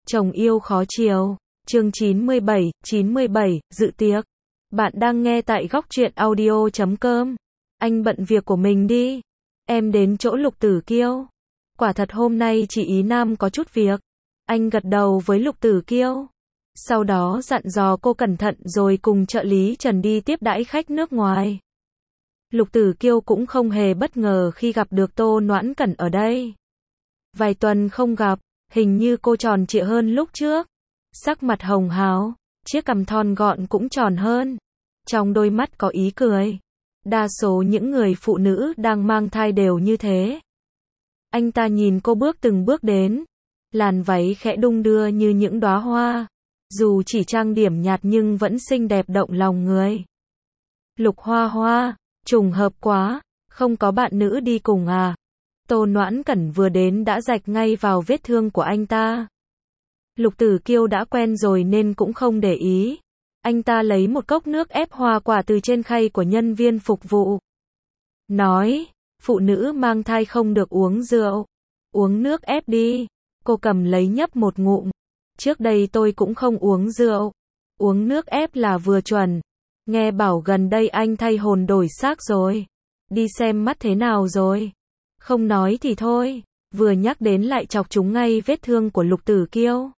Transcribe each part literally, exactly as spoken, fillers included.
Chồng yêu khó chiều. Chương chín mươi bảy, chín mươi bảy, dự tiệc. Bạn đang nghe tại góc truyện audio chấm com. Anh bận việc của mình đi. Em đến chỗ Lục Tử Kiêu. Quả thật hôm nay chị Ý Nam có chút việc. Anh gật đầu với Lục Tử Kiêu. Sau đó dặn dò cô cẩn thận rồi cùng trợ lý Trần đi tiếp đãi khách nước ngoài. Lục Tử Kiêu cũng không hề bất ngờ khi gặp được Tô Noãn Cẩn ở đây. Vài tuần không gặp, hình như cô tròn trịa hơn lúc trước. Sắc mặt hồng hào, chiếc cằm thon gọn cũng tròn hơn. Trong đôi mắt có ý cười. Đa số những người phụ nữ đang mang thai đều như thế. Anh ta nhìn cô bước từng bước đến. Làn váy khẽ đung đưa như những đóa hoa. Dù chỉ trang điểm nhạt nhưng vẫn xinh đẹp động lòng người. Lục Hoa Hoa, trùng hợp quá, không có bạn nữ đi cùng à? Tô Noãn Cẩn vừa đến đã rạch ngay vào vết thương của anh ta. Lục Tử Kiêu đã quen rồi nên cũng không để ý. Anh ta lấy một cốc nước ép hoa quả từ trên khay của nhân viên phục vụ. Nói, phụ nữ mang thai không được uống rượu. Uống nước ép đi. Cô cầm lấy nhấp một ngụm. Trước đây tôi cũng không uống rượu. Uống nước ép là vừa chuẩn. Nghe bảo gần đây anh thay hồn đổi xác rồi. Đi xem mắt thế nào rồi. Không nói thì thôi. Vừa nhắc đến lại chọc trúng ngay vết thương của Lục Tử Kiêu.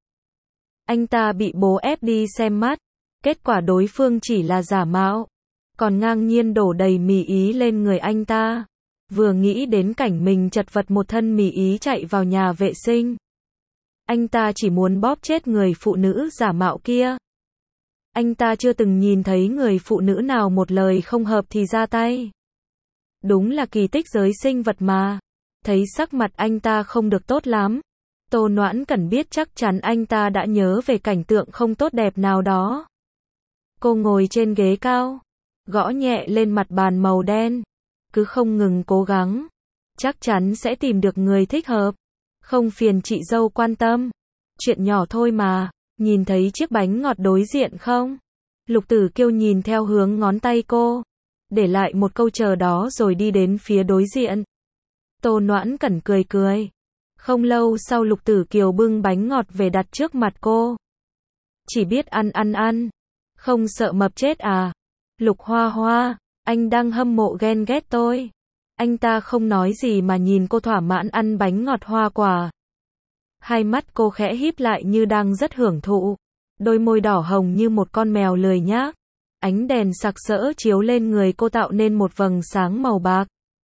Anh ta bị bố ép đi xem mắt. Kết quả đối phương chỉ là giả mạo. Còn ngang nhiên đổ đầy mì ý lên người anh ta. Vừa nghĩ đến cảnh mình chật vật một thân mì ý chạy vào nhà vệ sinh. Anh ta chỉ muốn bóp chết người phụ nữ giả mạo kia. Anh ta chưa từng nhìn thấy người phụ nữ nào một lời không hợp thì ra tay. Đúng là kỳ tích giới sinh vật mà. Thấy sắc mặt anh ta không được tốt lắm. Tô Noãn Cẩn biết chắc chắn anh ta đã nhớ về cảnh tượng không tốt đẹp nào đó. Cô ngồi trên ghế cao. Gõ nhẹ lên mặt bàn màu đen. Cứ không ngừng cố gắng. Chắc chắn sẽ tìm được người thích hợp. Không phiền chị dâu quan tâm. Chuyện nhỏ thôi mà. Nhìn thấy chiếc bánh ngọt đối diện không? Lục Tử Kiêu nhìn theo hướng ngón tay cô. Để lại một câu chờ đó rồi đi đến phía đối diện. Tô Noãn Cẩn cười cười. Không lâu sau Lục Tử Kiều bưng bánh ngọt về đặt trước mặt cô. Chỉ biết ăn ăn ăn. Không sợ mập chết à? Lục Hoa Hoa, anh đang hâm mộ ghen ghét tôi. Anh ta không nói gì mà nhìn cô thỏa mãn ăn bánh ngọt hoa quả. Hai mắt cô khẽ híp lại như đang rất hưởng thụ. Đôi môi đỏ hồng như một con mèo lười nhác. Ánh đèn sặc sỡ chiếu lên người cô tạo nên một vầng sáng màu bạc.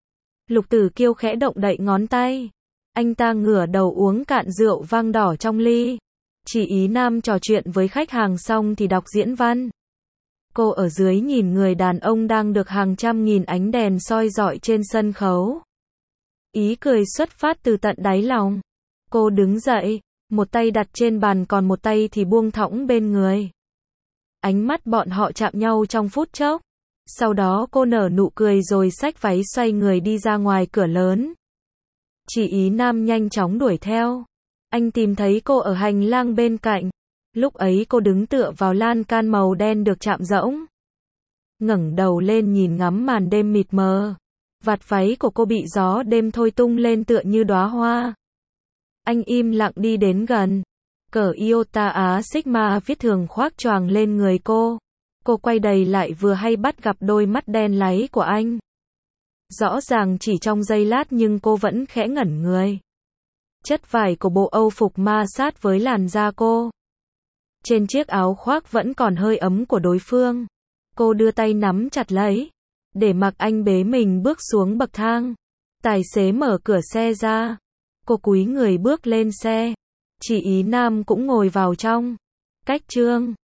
Lục Tử Kiêu khẽ động đậy ngón tay. Anh ta ngửa đầu uống cạn rượu vang đỏ trong ly. Chỉ Ý Nam trò chuyện với khách hàng xong thì đọc diễn văn. Cô ở dưới nhìn người đàn ông đang được hàng trăm nghìn ánh đèn soi rọi trên sân khấu. Ý cười xuất phát từ tận đáy lòng. Cô đứng dậy, một tay đặt trên bàn còn một tay thì buông thõng bên người. Ánh mắt bọn họ chạm nhau trong phút chốc. Sau đó cô nở nụ cười rồi xách váy xoay người đi ra ngoài cửa lớn. Chỉ Ý Nam nhanh chóng đuổi theo. Anh tìm thấy cô ở hành lang bên cạnh. Lúc ấy cô đứng tựa vào lan can màu đen được chạm rỗng. Ngẩng đầu lên nhìn ngắm màn đêm mịt mờ. Vạt váy của cô bị gió đêm thôi tung lên tựa như đóa hoa. Anh im lặng đi đến gần. Cờ Iota Á Sigma viết thường khoác choàng lên người cô. Cô quay đầy lại vừa hay bắt gặp đôi mắt đen láy của anh. Rõ ràng chỉ trong giây lát nhưng cô vẫn khẽ ngẩn người. Chất vải của bộ âu phục ma sát với làn da cô. Trên chiếc áo khoác vẫn còn hơi ấm của đối phương. Cô đưa tay nắm chặt lấy. Để mặc anh bế mình bước xuống bậc thang. Tài xế mở cửa xe ra. Cô cúi người bước lên xe. Chỉ Ý Nam cũng ngồi vào trong. Cách chương